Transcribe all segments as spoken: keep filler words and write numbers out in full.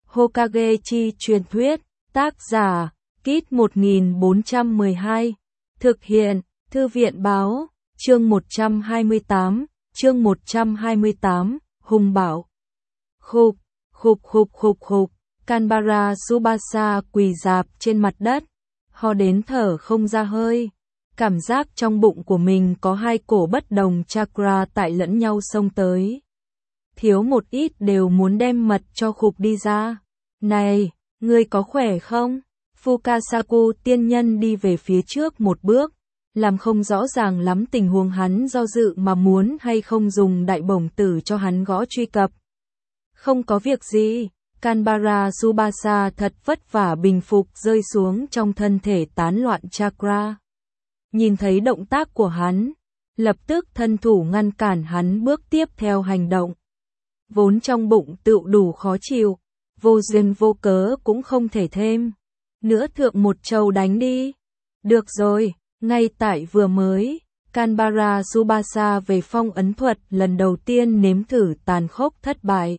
Hokage chi truyền thuyết, tác giả, Kit một nghìn bốn trăm mười hai, thực hiện, Thư viện báo, chương một trăm hai mươi tám, chương một trăm hai mươi tám, Hùng Bảo. Khục, khục khục khục khục, Kanbara Tsubasa quỳ rạp trên mặt đất, ho đến thở không ra hơi. Cảm giác trong bụng của mình có hai cổ bất đồng chakra tại lẫn nhau xông tới. Thiếu một ít đều muốn đem mật cho khục đi ra. Này, ngươi có khỏe không? Fukasaku tiên nhân đi về phía trước một bước, làm không rõ ràng lắm tình huống hắn do dự mà muốn hay không dùng đại bổng tử cho hắn gõ truy cập. Không có việc gì, Kanbara Tsubasa thật vất vả bình phục rơi xuống trong thân thể tán loạn chakra. Nhìn thấy động tác của hắn, lập tức thân thủ ngăn cản hắn bước tiếp theo hành động. Vốn trong bụng tự đủ khó chịu, vô duyên vô cớ cũng không thể thêm. Nữa thượng một trầu đánh đi. Được rồi, ngay tại vừa mới, Kanbara Tsubasa về phong ấn thuật lần đầu tiên nếm thử tàn khốc thất bại.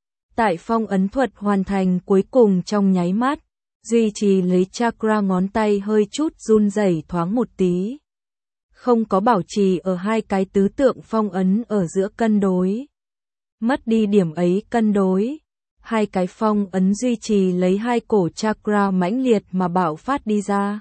Tại phong ấn thuật hoàn thành cuối cùng trong nháy mắt, duy trì lấy chakra ngón tay hơi chút run rẩy thoáng một tí. Không có bảo trì ở hai cái tứ tượng phong ấn ở giữa cân đối. Mất đi điểm ấy cân đối. Hai cái phong ấn duy trì lấy hai cổ chakra mãnh liệt mà bạo phát đi ra.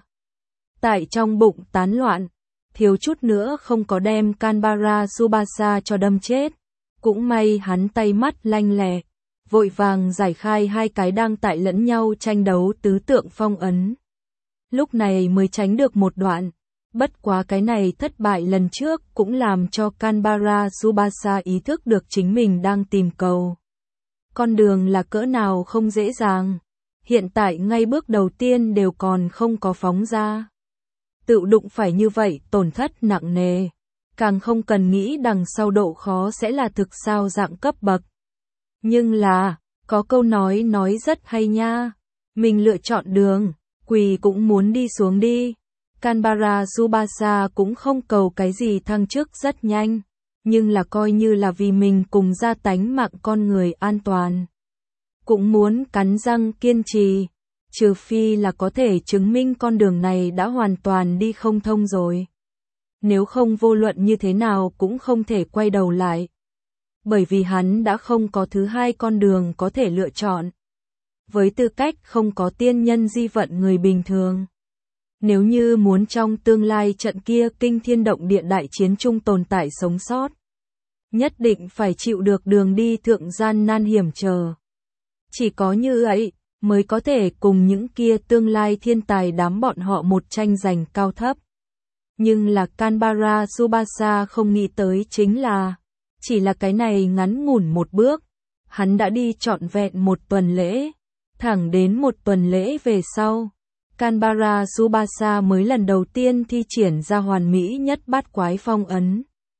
Tại trong bụng tán loạn, thiếu chút nữa không có đem Kanbara Tsubasa cho đâm chết. Cũng may hắn tay mắt lanh lẹ, vội vàng giải khai hai cái đang tại lẫn nhau tranh đấu tứ tượng phong ấn. Lúc này mới tránh được một đoạn. Bất quá cái này thất bại lần trước cũng làm cho Kanbara Tsubasa ý thức được chính mình đang tìm cầu. Con đường là cỡ nào không dễ dàng. Hiện tại ngay bước đầu tiên đều còn không có phóng ra. Tự đụng phải như vậy tổn thất nặng nề. Càng không cần nghĩ đằng sau độ khó sẽ là thực sao dạng cấp bậc. Nhưng là, có câu nói nói rất hay nha. Mình lựa chọn đường, quỳ cũng muốn đi xuống đi. Kanbara Tsubasa cũng không cầu cái gì thăng chức rất nhanh. Nhưng là coi như là vì mình cùng gia tánh mạng con người an toàn. Cũng muốn cắn răng kiên trì, trừ phi là có thể chứng minh con đường này đã hoàn toàn đi không thông rồi. Nếu không vô luận như thế nào cũng không thể quay đầu lại. Bởi vì hắn đã không có thứ hai con đường có thể lựa chọn. Với tư cách không có tiên nhân di vận người bình thường. Nếu như muốn trong tương lai trận kia kinh thiên động địa đại chiến chung tồn tại sống sót, nhất định phải chịu được đường đi thượng gian nan hiểm trở. Chỉ có như ấy, mới có thể cùng những kia tương lai thiên tài đám bọn họ một tranh giành cao thấp. Nhưng là Kanbara Tsubasa không nghĩ tới chính là, chỉ là cái này ngắn ngủn một bước, hắn đã đi trọn vẹn một tuần lễ, thẳng đến một tuần lễ về sau. Kanbara Tsubasa mới lần đầu tiên thi triển ra hoàn mỹ nhất bát quái phong ấn.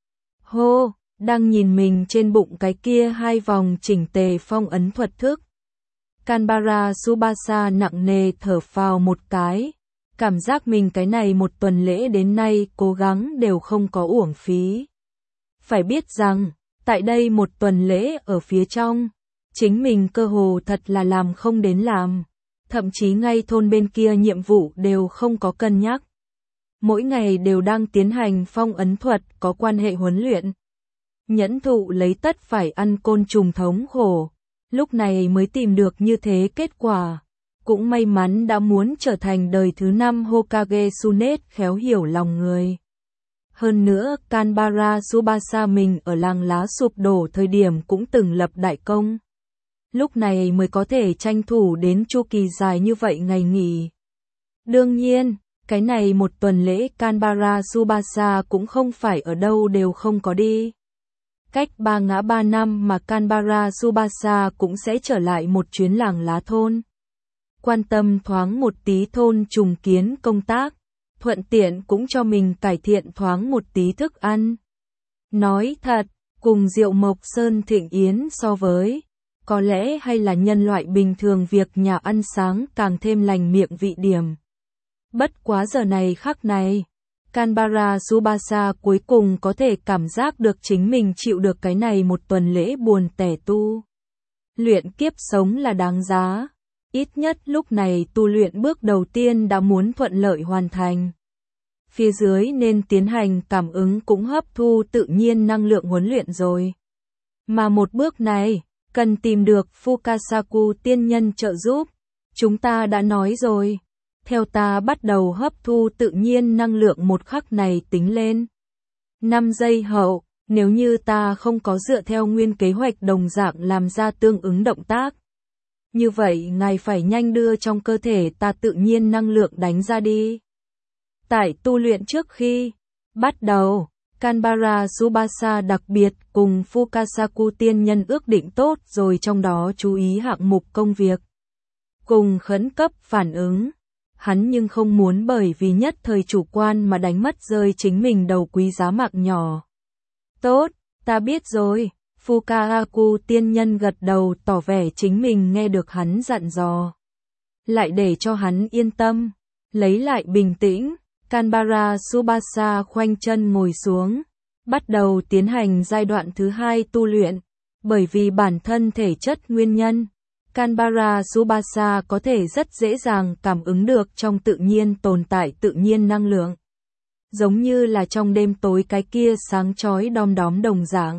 Hô, đang nhìn mình trên bụng cái kia hai vòng chỉnh tề phong ấn thuật thức. Kanbara Tsubasa nặng nề thở phào một cái, cảm giác mình cái này một tuần lễ đến nay cố gắng đều không có uổng phí. Phải biết rằng, tại đây một tuần lễ ở phía trong, chính mình cơ hồ thật là làm không đến làm. Thậm chí ngay thôn bên kia nhiệm vụ đều không có cân nhắc. Mỗi ngày đều đang tiến hành phong ấn thuật có quan hệ huấn luyện. Nhẫn thụ lấy tất phải ăn côn trùng thống khổ. Lúc này mới tìm được như thế kết quả. Cũng may mắn đã muốn trở thành đời thứ năm Hokage Tsunade khéo hiểu lòng người. Hơn nữa, Kanbara Tsubasa mình ở làng lá sụp đổ thời điểm cũng từng lập đại công. Lúc này mới có thể tranh thủ đến chu kỳ dài như vậy ngày nghỉ. Đương nhiên, cái này một tuần lễ Kanbara Tsubasa cũng không phải ở đâu đều không có đi. Cách ba ngã ba năm mà Kanbara Tsubasa cũng sẽ trở lại một chuyến làng lá thôn. Quan tâm thoáng một tí thôn trùng kiến công tác, thuận tiện cũng cho mình cải thiện thoáng một tí thức ăn. Nói thật, cùng Diệu Mộc Sơn Thịnh Yến so với, có lẽ hay là nhân loại bình thường việc nhà ăn sáng càng thêm lành miệng vị điểm. Bất quá giờ này khắc này, Kanbara Tsubasa cuối cùng có thể cảm giác được chính mình chịu được cái này một tuần lễ buồn tẻ tu. luyện kiếp sống là đáng giá. Ít nhất lúc này tu luyện bước đầu tiên đã muốn thuận lợi hoàn thành. Phía dưới nên tiến hành cảm ứng cũng hấp thu tự nhiên năng lượng huấn luyện rồi. Mà một bước này, cần tìm được Fukasaku tiên nhân trợ giúp. Chúng ta đã nói rồi. Theo ta bắt đầu hấp thu tự nhiên năng lượng một khắc này tính lên. năm giây hậu, nếu như ta không có dựa theo nguyên kế hoạch đồng dạng làm ra tương ứng động tác. Như vậy ngài phải nhanh đưa trong cơ thể ta tự nhiên năng lượng đánh ra đi. Tại tu luyện trước khi bắt đầu, Kanbara Tsubasa đặc biệt cùng Fukasaku tiên nhân ước định tốt rồi, trong đó chú ý hạng mục công việc. Cùng khẩn cấp phản ứng. Hắn nhưng không muốn bởi vì nhất thời chủ quan mà đánh mất rơi chính mình đầu quý giá mạng nhỏ. Tốt, ta biết rồi. Fukasaku tiên nhân gật đầu tỏ vẻ chính mình nghe được hắn dặn dò. Lại để cho hắn yên tâm, lấy lại bình tĩnh, Kanbara Tsubasa khoanh chân ngồi xuống, bắt đầu tiến hành giai đoạn thứ hai tu luyện. Bởi vì bản thân thể chất nguyên nhân, Kanbara Tsubasa có thể rất dễ dàng cảm ứng được trong tự nhiên tồn tại tự nhiên năng lượng. Giống như là trong đêm tối cái kia sáng chói đom đóm đồng dạng.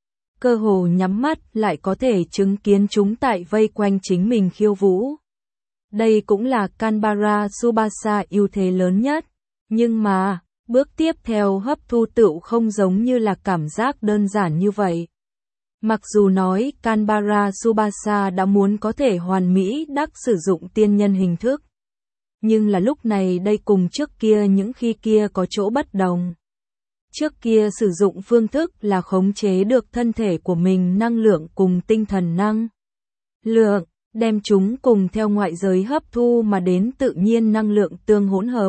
Cơ hồ nhắm mắt lại có thể chứng kiến chúng tại vây quanh chính mình khiêu vũ. Đây cũng là Kanbara Tsubasa ưu thế lớn nhất. Nhưng mà, bước tiếp theo hấp thu tựu không giống như là cảm giác đơn giản như vậy. Mặc dù nói Kanbara Tsubasa đã muốn có thể hoàn mỹ đắc sử dụng tiên nhân hình thức. Nhưng là lúc này đây cùng trước kia những khi kia có chỗ bất đồng. Trước kia sử dụng phương thức là khống chế được thân thể của mình năng lượng cùng tinh thần năng lượng, đem chúng cùng theo ngoại giới hấp thu mà đến tự nhiên năng lượng tương hỗn hợp.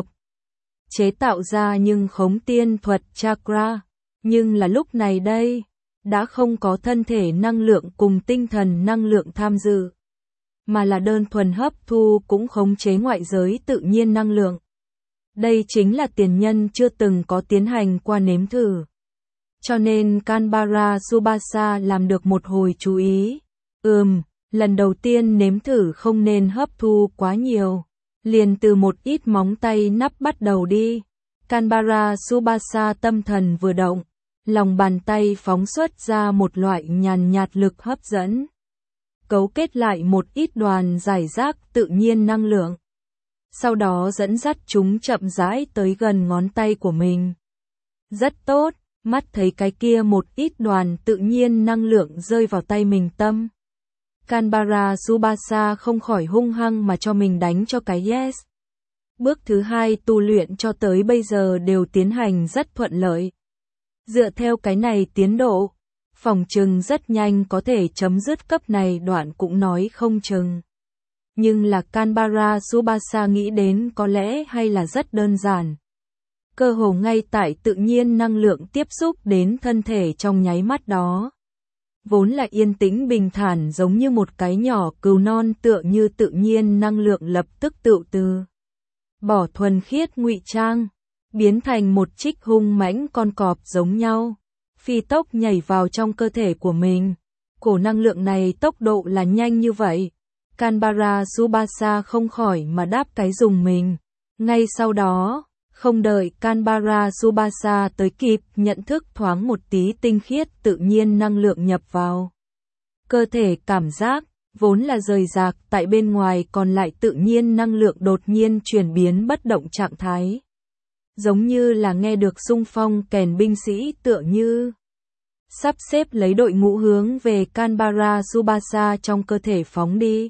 Chế tạo ra nhưng khống tiên thuật chakra, nhưng là lúc này đây, đã không có thân thể năng lượng cùng tinh thần năng lượng tham dự, mà là đơn thuần hấp thu cũng khống chế ngoại giới tự nhiên năng lượng. Đây chính là tiền nhân chưa từng có tiến hành qua nếm thử. Cho nên Kanbara Tsubasa làm được một hồi chú ý. Ừm, lần đầu tiên nếm thử không nên hấp thu quá nhiều. Liền từ một ít móng tay nắp bắt đầu đi. Kanbara Tsubasa tâm thần vừa động, lòng bàn tay phóng xuất ra một loại nhàn nhạt lực hấp dẫn. Cấu kết lại một ít đoàn giải rác tự nhiên năng lượng. Sau đó dẫn dắt chúng chậm rãi tới gần ngón tay của mình. Rất tốt, mắt thấy cái kia một ít đoàn tự nhiên năng lượng rơi vào tay mình tâm. Kanbara Tsubasa không khỏi hung hăng mà cho mình đánh cho cái yes. Bước thứ hai tu luyện cho tới bây giờ đều tiến hành rất thuận lợi. Dựa theo cái này tiến độ, phòng chừng rất nhanh có thể chấm dứt cấp này đoạn cũng nói không chừng. Nhưng là Kanbara Tsubasa nghĩ đến có lẽ hay là rất đơn giản. Cơ hồ ngay tại tự nhiên năng lượng tiếp xúc đến thân thể trong nháy mắt đó. Vốn là yên tĩnh bình thản giống như một cái nhỏ cừu non tựa như tự nhiên năng lượng lập tức tự từ. Bỏ thuần khiết ngụy trang, biến thành một trích hung mãnh con cọp giống nhau. Phi tốc nhảy vào trong cơ thể của mình. Cổ năng lượng này tốc độ là nhanh như vậy. Kanbara Tsubasa không khỏi mà đáp cái dùng mình. Ngay sau đó, không đợi Kanbara Tsubasa tới kịp nhận thức thoáng một tí tinh khiết tự nhiên năng lượng nhập vào. Cơ thể cảm giác, vốn là rời rạc tại bên ngoài còn lại tự nhiên năng lượng đột nhiên chuyển biến bất động trạng thái. Giống như là nghe được xung phong kèn binh sĩ tựa như sắp xếp lấy đội ngũ hướng về Kanbara Tsubasa trong cơ thể phóng đi.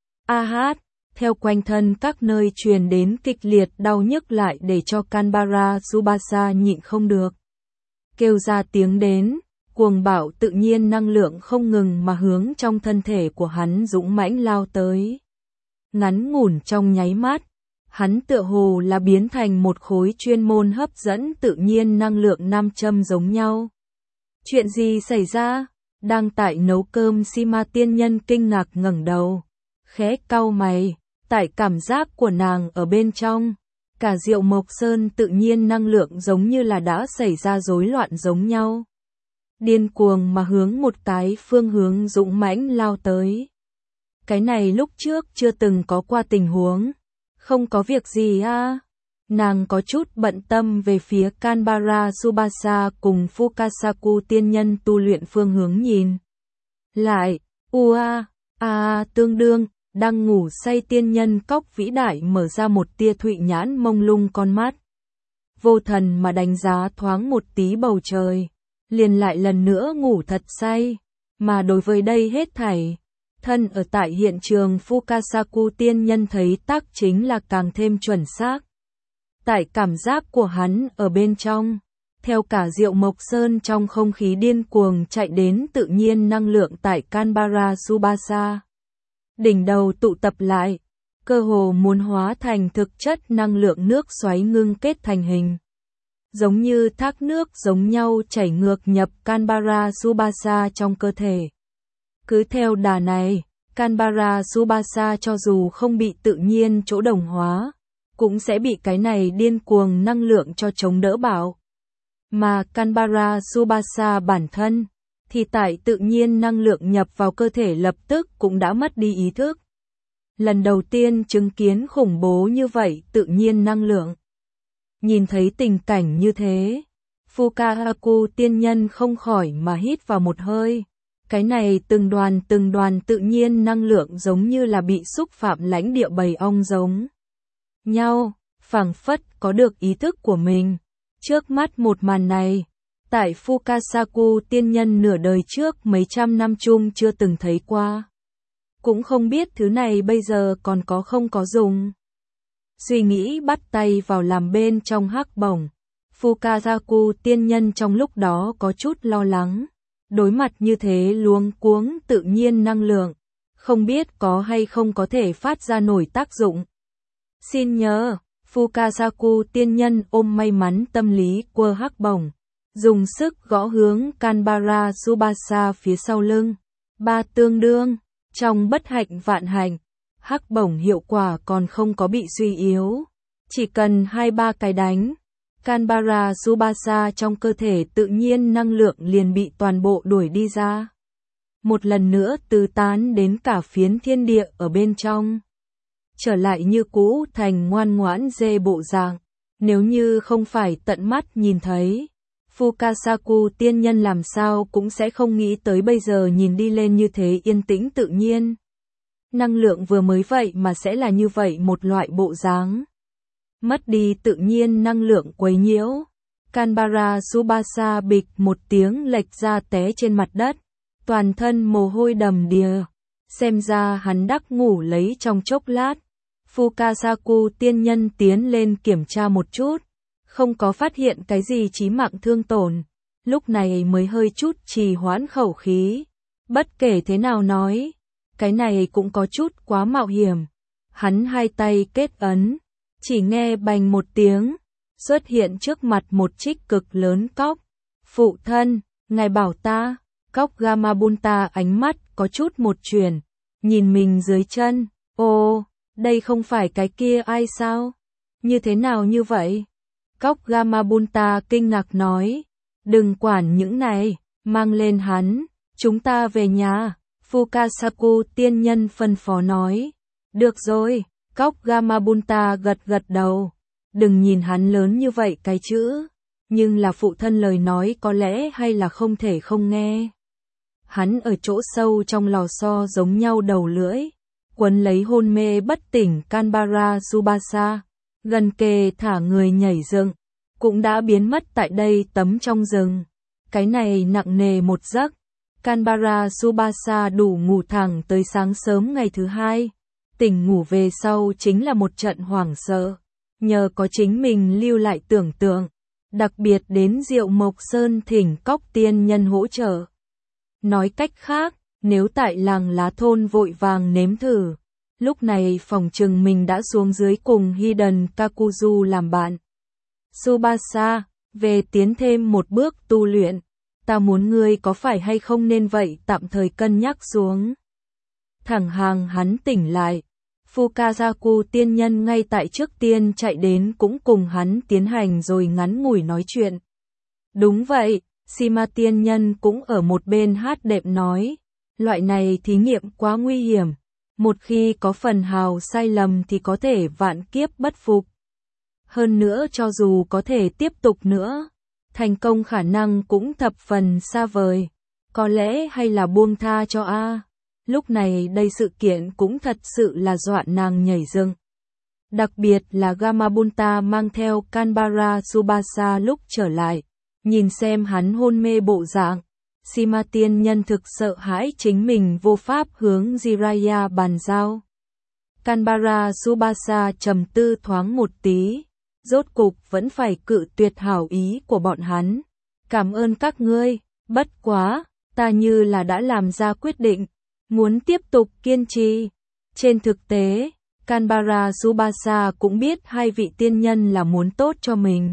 A hát, theo quanh thân các nơi truyền đến kịch liệt đau nhức lại để cho Kanbara Tsubasa nhịn không được. Kêu ra tiếng đến, cuồng bạo tự nhiên năng lượng không ngừng mà hướng trong thân thể của hắn dũng mãnh lao tới. Ngắn ngủn trong nháy mắt, hắn tựa hồ là biến thành một khối chuyên môn hấp dẫn tự nhiên năng lượng nam châm giống nhau. Chuyện gì xảy ra? Đang tại nấu cơm Sima tiên nhân kinh ngạc ngẩng đầu, khẽ cau mày, tại cảm giác của nàng ở bên trong, cả Diệu Mộc Sơn tự nhiên năng lượng giống như là đã xảy ra rối loạn giống nhau. điên cuồng mà hướng một cái phương hướng dũng mãnh lao tới. Cái này lúc trước chưa từng có qua tình huống. Không có việc gì à? Nàng có chút bận tâm về phía Kanbara Tsubasa cùng Fukasaku tiên nhân tu luyện phương hướng nhìn. Lại, ua, a, à, tương đương, đang ngủ say tiên nhân cóc vĩ đại mở ra một tia thụy nhãn mông lung con mắt. Vô thần mà đánh giá thoáng một tí bầu trời, liền lại lần nữa ngủ thật say, mà đối với đây hết thảy. Thân ở tại hiện trường Fukasaku tiên nhân thấy tác chính là càng thêm chuẩn xác. Tại cảm giác của hắn ở bên trong, theo cả Diệu Mộc Sơn trong không khí điên cuồng chạy đến tự nhiên năng lượng tại Kanbara Tsubasa. Đỉnh đầu tụ tập lại, cơ hồ muốn hóa thành thực chất năng lượng nước xoáy ngưng kết thành hình. Giống như thác nước giống nhau chảy ngược nhập Kanbara Tsubasa trong cơ thể. Cứ theo đà này, Kanbara Tsubasa cho dù không bị tự nhiên chỗ đồng hóa, cũng sẽ bị cái này điên cuồng năng lượng cho chống đỡ bảo. Mà Kanbara Tsubasa bản thân, thì tại tự nhiên năng lượng nhập vào cơ thể lập tức cũng đã mất đi ý thức. Lần đầu tiên chứng kiến khủng bố như vậy tự nhiên năng lượng. Nhìn thấy tình cảnh như thế, Fukasaku tiên nhân không khỏi mà hít vào một hơi. Cái này từng đoàn từng đoàn tự nhiên năng lượng giống như là bị xúc phạm lãnh địa bầy ong giống nhau, phảng phất có được ý thức của mình. Trước mắt một màn này, tại Fukasaku tiên nhân nửa đời trước mấy trăm năm chung chưa từng thấy qua. Cũng không biết thứ này bây giờ còn có không có dùng. Suy nghĩ bắt tay vào làm bên trong hắc bổng. Fukasaku tiên nhân trong lúc đó có chút lo lắng. Đối mặt như thế luống cuống tự nhiên năng lượng, không biết có hay không có thể phát ra nổi tác dụng. Xin nhớ, Fukasaku tiên nhân ôm may mắn tâm lý quơ hắc bổng, dùng sức gõ hướng Kanbara Tsubasa phía sau lưng. Ba tương đương, trong bất hạnh vạn hạnh, hắc bổng hiệu quả còn không có bị suy yếu. Chỉ cần hai ba cái đánh, Kanbara Tsubasa trong cơ thể tự nhiên năng lượng liền bị toàn bộ đuổi đi ra. Một lần nữa tứ tán đến cả phiến thiên địa ở bên trong. Trở lại như cũ thành ngoan ngoãn dê bộ dạng. Nếu như không phải tận mắt nhìn thấy, Fukasaku tiên nhân làm sao cũng sẽ không nghĩ tới bây giờ nhìn đi lên như thế yên tĩnh tự nhiên. Năng lượng vừa mới vậy mà sẽ là như vậy một loại bộ dáng. Mất đi tự nhiên năng lượng quấy nhiễu. Kanbara Tsubasa bịch một tiếng lệch ra té trên mặt đất. Toàn thân mồ hôi đầm đìa. Xem ra hắn đắc ngủ lấy trong chốc lát. Fukasaku tiên nhân tiến lên kiểm tra một chút. Không có phát hiện cái gì chí mạng thương tổn. Lúc này mới hơi chút trì hoãn khẩu khí. Bất kể thế nào nói, cái này cũng có chút quá mạo hiểm. Hắn hai tay kết ấn. Chỉ nghe bành một tiếng, xuất hiện trước mặt một trích cực lớn cóc. Phụ thân, ngài bảo ta, cóc Gamabunta ánh mắt có chút một chuyển, nhìn mình dưới chân, ô, đây không phải cái kia ai sao? Như thế nào như vậy? Cóc Gamabunta kinh ngạc nói, đừng quản những này, mang lên hắn, chúng ta về nhà. Fukasaku tiên nhân phân phó nói, được rồi. Cóc Gamabunta gật gật đầu, đừng nhìn hắn lớn như vậy cái chữ, nhưng là phụ thân lời nói có lẽ hay là không thể không nghe. Hắn ở chỗ sâu trong lò xo giống nhau đầu lưỡi, quấn lấy hôn mê bất tỉnh Kanbara Tsubasa, gần kề thả người nhảy dựng, cũng đã biến mất tại đây tấm trong rừng. Cái này nặng nề một giấc, Kanbara Tsubasa đủ ngủ thẳng tới sáng sớm ngày thứ hai. Tỉnh ngủ về sau chính là một trận hoảng sợ, nhờ có chính mình lưu lại tưởng tượng, đặc biệt đến Diệu Mộc Sơn thỉnh cóc tiên nhân hỗ trợ. Nói cách khác, nếu tại làng lá thôn vội vàng nếm thử, lúc này phòng trừng mình đã xuống dưới cùng Hiden Kakuzu làm bạn. Tsubasa, về tiến thêm một bước tu luyện, ta muốn ngươi có phải hay không nên vậy tạm thời cân nhắc xuống. Thẳng hàng hắn tỉnh lại. Fukasaku tiên nhân ngay tại trước tiên chạy đến cũng cùng hắn tiến hành rồi ngắn ngủi nói chuyện. Đúng vậy, Sima tiên nhân cũng ở một bên hát đệm nói, loại này thí nghiệm quá nguy hiểm, một khi có phần hào sai lầm thì có thể vạn kiếp bất phục. Hơn nữa cho dù có thể tiếp tục nữa, thành công khả năng cũng thập phần xa vời, có lẽ hay là buông tha cho a. Lúc này đây sự kiện cũng thật sự là dọa nàng nhảy dựng. Đặc biệt là Gamabunta mang theo Kanbara Tsubasa lúc trở lại, nhìn xem hắn hôn mê bộ dạng, Sima tiên nhân thực sợ hãi chính mình vô pháp hướng Jiraiya bàn giao. Kanbara Tsubasa trầm tư thoáng một tí, rốt cục vẫn phải cự tuyệt hảo ý của bọn hắn. Cảm ơn các ngươi, bất quá, ta như là đã làm ra quyết định, muốn tiếp tục kiên trì. Trên thực tế, Kanbara Tsubasa cũng biết hai vị tiên nhân là muốn tốt cho mình.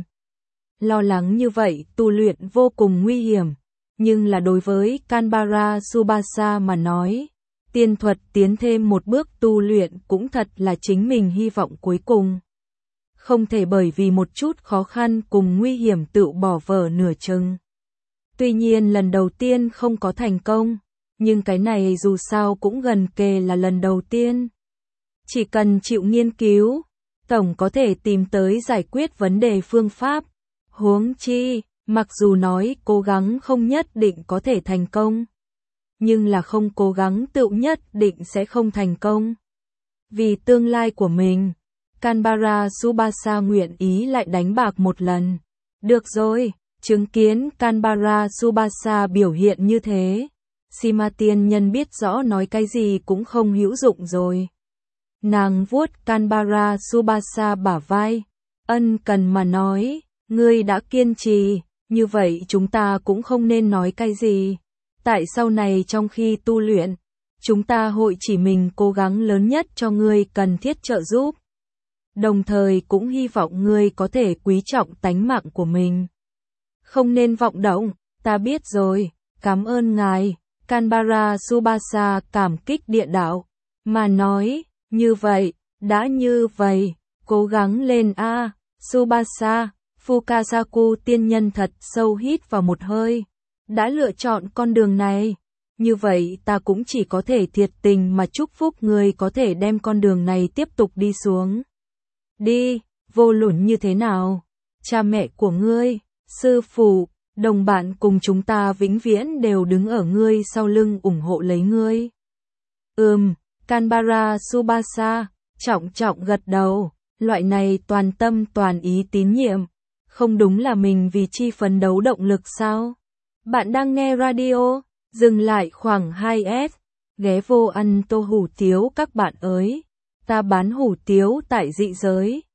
Lo lắng như vậy tu luyện vô cùng nguy hiểm, nhưng là đối với Kanbara Tsubasa mà nói, tiên thuật tiến thêm một bước tu luyện cũng thật là chính mình hy vọng cuối cùng. Không thể bởi vì một chút khó khăn cùng nguy hiểm tự bỏ vở nửa chừng. Tuy nhiên lần đầu tiên không có thành công, nhưng cái này dù sao cũng gần kề là lần đầu tiên. Chỉ cần chịu nghiên cứu, tổng có thể tìm tới giải quyết vấn đề phương pháp. Huống chi, mặc dù nói cố gắng không nhất định có thể thành công, nhưng là không cố gắng tự nhất định sẽ không thành công. Vì tương lai của mình, Kanbara Tsubasa nguyện ý lại đánh bạc một lần. Được rồi, chứng kiến Kanbara Tsubasa biểu hiện như thế, Sima tiên nhân biết rõ nói cái gì cũng không hữu dụng rồi. Nàng vuốt Kanbara Tsubasa bả vai, ân cần mà nói, ngươi đã kiên trì, như vậy chúng ta cũng không nên nói cái gì. Tại sau này trong khi tu luyện, chúng ta hội chỉ mình cố gắng lớn nhất cho ngươi cần thiết trợ giúp. Đồng thời cũng hy vọng ngươi có thể quý trọng tánh mạng của mình. Không nên vọng động, ta biết rồi, cảm ơn ngài. Kanbara Tsubasa cảm kích địa đạo, mà nói, như vậy, đã như vậy, cố gắng lên a. Tsubasa, Fukasaku tiên nhân thật sâu hít vào một hơi, đã lựa chọn con đường này, như vậy ta cũng chỉ có thể thiệt tình mà chúc phúc người có thể đem con đường này tiếp tục đi xuống. Đi, vô luận như thế nào, cha mẹ của ngươi, sư phụ, đồng bạn cùng chúng ta vĩnh viễn đều đứng ở ngươi sau lưng ủng hộ lấy ngươi. Ừm, Kanbara Tsubasa, trọng trọng gật đầu, loại này toàn tâm toàn ý tín nhiệm, không đúng là mình vì chi phấn đấu động lực sao? Bạn đang nghe radio, dừng lại khoảng hai S, ghé vô ăn tô hủ tiếu các bạn ơi, ta bán hủ tiếu tại dị giới.